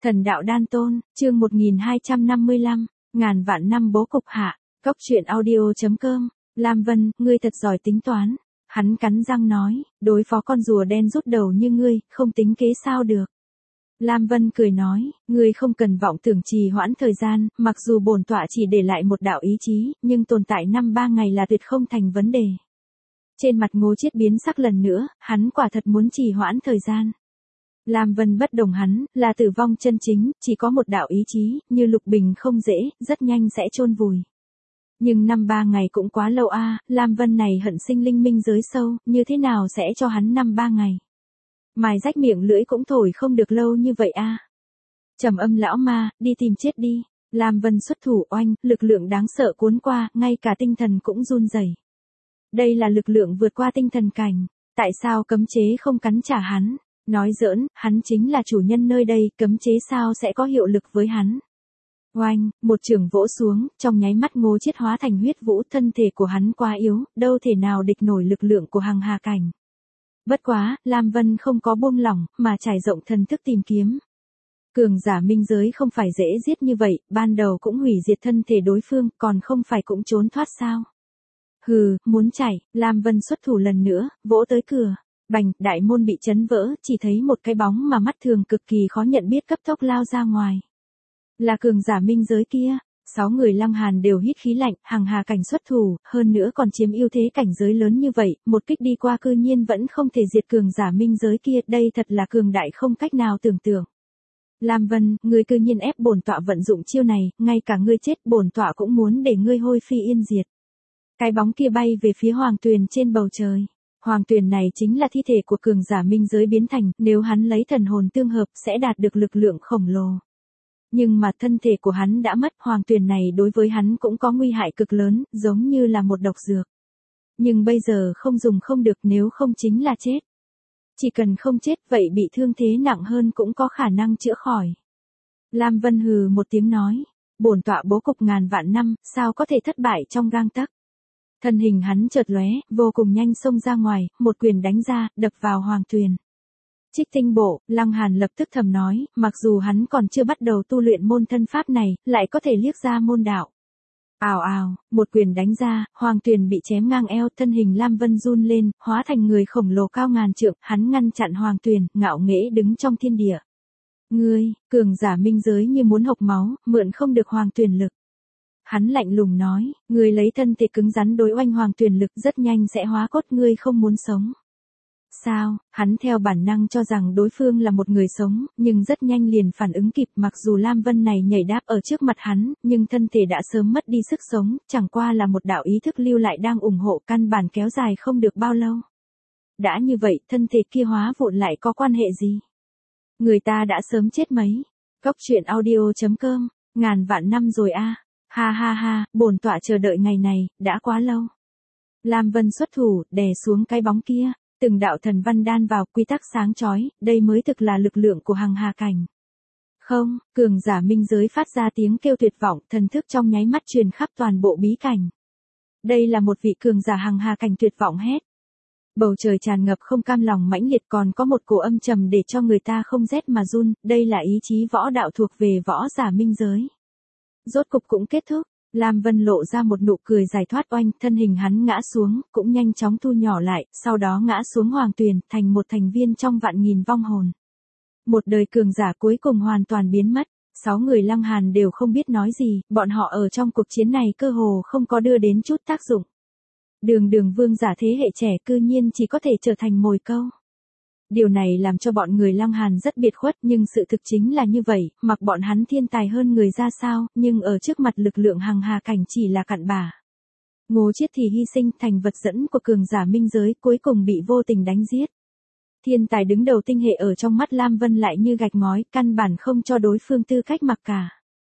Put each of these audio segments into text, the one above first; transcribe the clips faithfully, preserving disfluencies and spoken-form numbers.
Thần đạo đan tôn, chương một nghìn hai trăm năm mươi lăm, ngàn vạn năm bố cục hạ, cốc truyện audio.com, Lam Vân, ngươi thật giỏi tính toán. Hắn cắn răng nói, đối phó con rùa đen rút đầu như ngươi, không tính kế sao được. Lam Vân cười nói, ngươi không cần vọng tưởng trì hoãn thời gian, mặc dù bổn tọa chỉ để lại một đạo ý chí, nhưng tồn tại năm ba ngày là tuyệt không thành vấn đề. Trên mặt Ngô Chiết biến sắc lần nữa, hắn quả thật muốn trì hoãn thời gian. Lam Vân bất đồng hắn, là tử vong chân chính, chỉ có một đạo ý chí, như lục bình không dễ, rất nhanh sẽ chôn vùi. Nhưng năm ba ngày cũng quá lâu a, à, Lam Vân này hận sinh linh minh giới sâu, như thế nào sẽ cho hắn năm ba ngày. Mài rách miệng lưỡi cũng thổi không được lâu như vậy a. À. Trầm âm lão ma, đi tìm chết đi. Lam Vân xuất thủ oanh, lực lượng đáng sợ cuốn qua, ngay cả tinh thần cũng run rẩy. Đây là lực lượng vượt qua tinh thần cảnh, tại sao cấm chế không cắn trả hắn? Nói giỡn, hắn chính là chủ nhân nơi đây, cấm chế sao sẽ có hiệu lực với hắn. Oanh, một trường vỗ xuống, trong nháy mắt Ngô Chiết hóa thành huyết vũ, thân thể của hắn quá yếu, đâu thể nào địch nổi lực lượng của hằng hà cảnh. Bất quá, Lam Vân không có buông lỏng, mà trải rộng thần thức tìm kiếm. Cường giả minh giới không phải dễ giết như vậy, ban đầu cũng hủy diệt thân thể đối phương, còn không phải cũng trốn thoát sao. Hừ, muốn chạy, Lam Vân xuất thủ lần nữa, vỗ tới cửa. Bành, đại môn bị chấn vỡ, chỉ thấy một cái bóng mà mắt thường cực kỳ khó nhận biết cấp tốc lao ra ngoài. Là cường giả minh giới kia, sáu người Lăng Hàn đều hít khí lạnh, hằng hà cảnh xuất thủ, hơn nữa còn chiếm ưu thế cảnh giới lớn như vậy, một kích đi qua cư nhiên vẫn không thể diệt cường giả minh giới kia, đây thật là cường đại không cách nào tưởng tượng. Lam Vân, ngươi cư nhiên ép bổn tọa vận dụng chiêu này, ngay cả ngươi chết bổn tọa cũng muốn để ngươi hôi phi yên diệt. Cái bóng kia bay về phía Hoàng Tuyền trên bầu trời. Hoàng Tuyền này chính là thi thể của cường giả minh giới biến thành, nếu hắn lấy thần hồn tương hợp sẽ đạt được lực lượng khổng lồ. Nhưng mà thân thể của hắn đã mất, Hoàng Tuyền này đối với hắn cũng có nguy hại cực lớn, giống như là một độc dược. Nhưng bây giờ không dùng không được, nếu không chính là chết. Chỉ cần không chết vậy bị thương thế nặng hơn cũng có khả năng chữa khỏi. Lam Vân hừ một tiếng nói, bổn tọa bố cục ngàn vạn năm, sao có thể thất bại trong gang tấc. Thân hình hắn chợt lóe, vô cùng nhanh xông ra ngoài, một quyền đánh ra, đập vào Hoàng Tuyền. Trích tinh bộ, Lăng Hàn lập tức thầm nói, mặc dù hắn còn chưa bắt đầu tu luyện môn thân pháp này, lại có thể liếc ra môn đạo. Ào ào, một quyền đánh ra, Hoàng Tuyền bị chém ngang eo, thân hình Lam Vân run lên, hóa thành người khổng lồ cao ngàn trượng, hắn ngăn chặn Hoàng Tuyền, ngạo nghễ đứng trong thiên địa. Ngươi, cường giả minh giới như muốn hộc máu, mượn không được Hoàng Tuyền lực. Hắn lạnh lùng nói, ngươi lấy thân thể cứng rắn đối oanh Hoàng Tuyền lực rất nhanh sẽ hóa cốt, ngươi không muốn sống. Sao, hắn theo bản năng cho rằng đối phương là một người sống, nhưng rất nhanh liền phản ứng kịp, mặc dù Lam Vân này nhảy đáp ở trước mặt hắn, nhưng thân thể đã sớm mất đi sức sống, chẳng qua là một đạo ý thức lưu lại đang ủng hộ, căn bản kéo dài không được bao lâu. Đã như vậy, thân thể kia hóa vụn lại có quan hệ gì? Người ta đã sớm chết mấy. Cốc truyện audio.com, ngàn vạn năm rồi a. À. Ha ha ha, bổn tọa chờ đợi ngày này, đã quá lâu. Lam Vân xuất thủ, đè xuống cái bóng kia, từng đạo thần văn đan vào, quy tắc sáng chói, đây mới thực là lực lượng của hằng hà cảnh. Không, cường giả minh giới phát ra tiếng kêu tuyệt vọng, thần thức trong nháy mắt truyền khắp toàn bộ bí cảnh. Đây là một vị cường giả hằng hà cảnh tuyệt vọng hét. Bầu trời tràn ngập không cam lòng mãnh liệt, còn có một cổ âm trầm để cho người ta không rét mà run, đây là ý chí võ đạo thuộc về võ giả minh giới. Rốt cục cũng kết thúc, Lam Vân lộ ra một nụ cười giải thoát oanh, thân hình hắn ngã xuống, cũng nhanh chóng thu nhỏ lại, sau đó ngã xuống Hoàng Tuyền, thành một thành viên trong vạn nghìn vong hồn. Một đời cường giả cuối cùng hoàn toàn biến mất, sáu người Lăng Hàn đều không biết nói gì, bọn họ ở trong cuộc chiến này cơ hồ không có đưa đến chút tác dụng. Đường đường vương giả thế hệ trẻ cư nhiên chỉ có thể trở thành mồi câu. Điều này làm cho bọn người Lăng Hàn rất biệt khuất, nhưng sự thực chính là như vậy, mặc bọn hắn thiên tài hơn người ra sao, nhưng ở trước mặt lực lượng hằng hà cảnh chỉ là cặn bã. Ngô Chiết thì hy sinh thành vật dẫn của cường giả minh giới, cuối cùng bị vô tình đánh giết. Thiên tài đứng đầu tinh hệ ở trong mắt Lam Vân lại như gạch ngói, căn bản không cho đối phương tư cách mặc cả.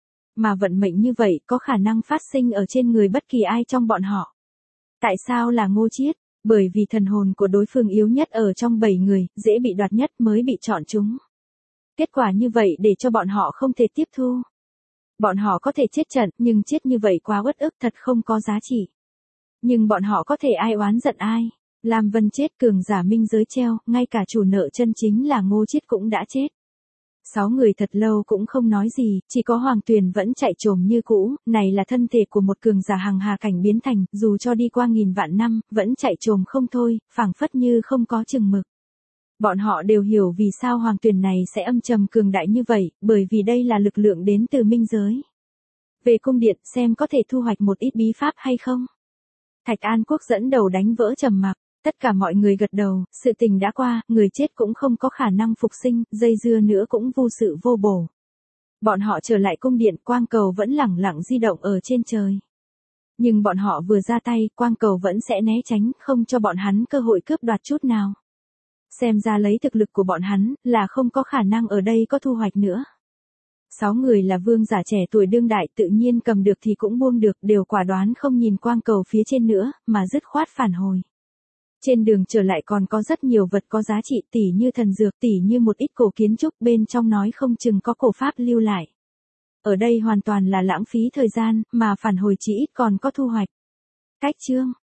Mà vận mệnh như vậy có khả năng phát sinh ở trên người bất kỳ ai trong bọn họ. Tại sao là Ngô Chiết? Bởi vì thần hồn của đối phương yếu nhất ở trong bảy người, dễ bị đoạt nhất mới bị chọn chúng. Kết quả như vậy để cho bọn họ không thể tiếp thu. Bọn họ có thể chết trận, nhưng chết như vậy quá uất ức, thật không có giá trị. Nhưng bọn họ có thể ai oán giận ai. Lam Vân chết, cường giả minh giới treo, ngay cả chủ nợ chân chính là Ngô Chiết cũng đã chết. Sáu người thật lâu cũng không nói gì, chỉ có Hoàng Tuyền vẫn chạy trồm như cũ, này là thân thể của một cường giả hằng hà cảnh biến thành, dù cho đi qua nghìn vạn năm, vẫn chạy trồm không thôi, phảng phất như không có chừng mực. Bọn họ đều hiểu vì sao Hoàng Tuyền này sẽ âm trầm cường đại như vậy, bởi vì đây là lực lượng đến từ minh giới. Về cung điện xem có thể thu hoạch một ít bí pháp hay không? Thạch An Quốc dẫn đầu đánh vỡ trầm mặc. Tất cả mọi người gật đầu, sự tình đã qua, người chết cũng không có khả năng phục sinh, dây dưa nữa cũng vô sự vô bổ. Bọn họ trở lại cung điện, quang cầu vẫn lẳng lặng di động ở trên trời. Nhưng bọn họ vừa ra tay, quang cầu vẫn sẽ né tránh, không cho bọn hắn cơ hội cướp đoạt chút nào. Xem ra lấy thực lực của bọn hắn, là không có khả năng ở đây có thu hoạch nữa. Sáu người là vương giả trẻ tuổi đương đại, tự nhiên cầm được thì cũng buông được, đều quả đoán không nhìn quang cầu phía trên nữa, mà dứt khoát phản hồi. Trên đường trở lại còn có rất nhiều vật có giá trị, tỉ như thần dược, tỉ như một ít cổ kiến trúc, bên trong nói không chừng có cổ pháp lưu lại. Ở đây hoàn toàn là lãng phí thời gian, mà phản hồi chỉ ít còn có thu hoạch. Cách chương